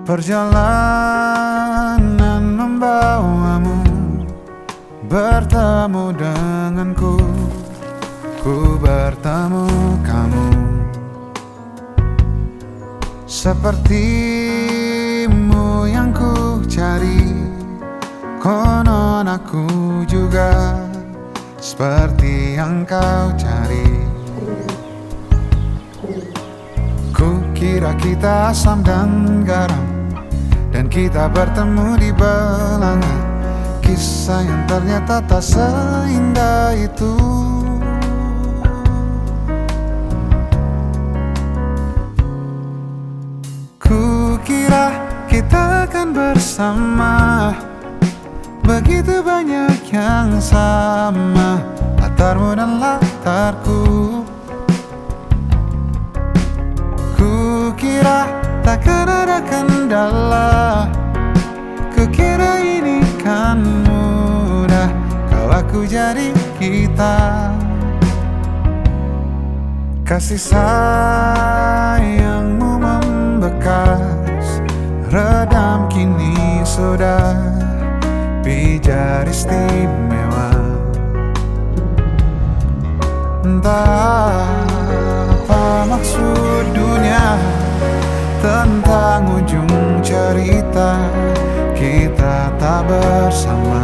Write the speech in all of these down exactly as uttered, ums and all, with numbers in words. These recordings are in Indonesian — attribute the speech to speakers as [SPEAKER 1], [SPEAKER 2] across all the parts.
[SPEAKER 1] Perjalanan membawamu bertemu denganku, ku bertemu kamu. Sepertimu yang ku cari, konon aku juga seperti yang kau cari. Ku kira kita asam dan garam, dan kita bertemu di belanga. Kisah yang ternyata tak seindah itu. Ku kira kita akan bersama, begitu banyak yang sama, latarmu dan latarku. Ku kira takkan ada kendala, kukira ini kan mudah, kau aku jadi kita. Kasih sayangmu membekas, redam kini sudah pijar istimewa. Entah apa maksud dunia tentang ujung cerita kita tak bersama.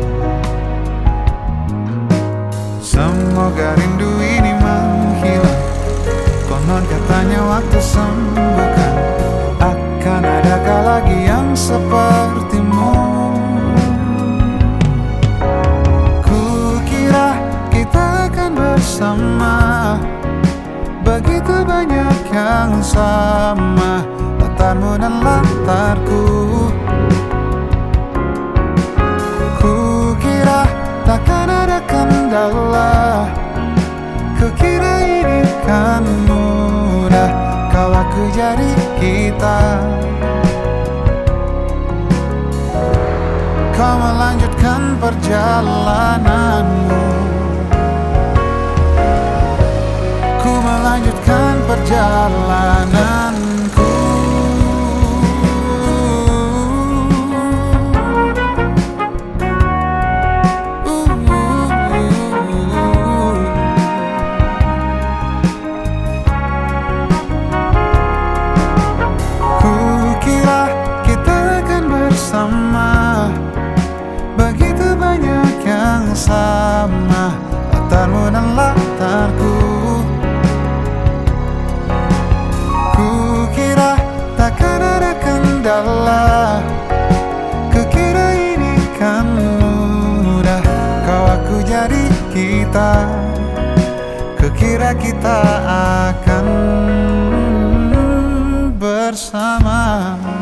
[SPEAKER 1] Semoga rindu ini menghilang, konon katanya waktu sembuhkan. Akan adakah lagi yang sepertimu? Ku kira kita akan bersama, begitu banyak yang sama, latarmu dan latarku. Ku kira takkan ada kendala, kukira ini kan mudah, kau aku jadi kita. Kau melanjutkan perjalananmu, ku melanjutkan perjalananku. Kukira kita akan bersama, begitu banyak yang sama, latarmu dan latarku. Kukira takkan ada kendala, kukira ini kan mudah, kau aku jadi kita. Kukira kita akan bersama.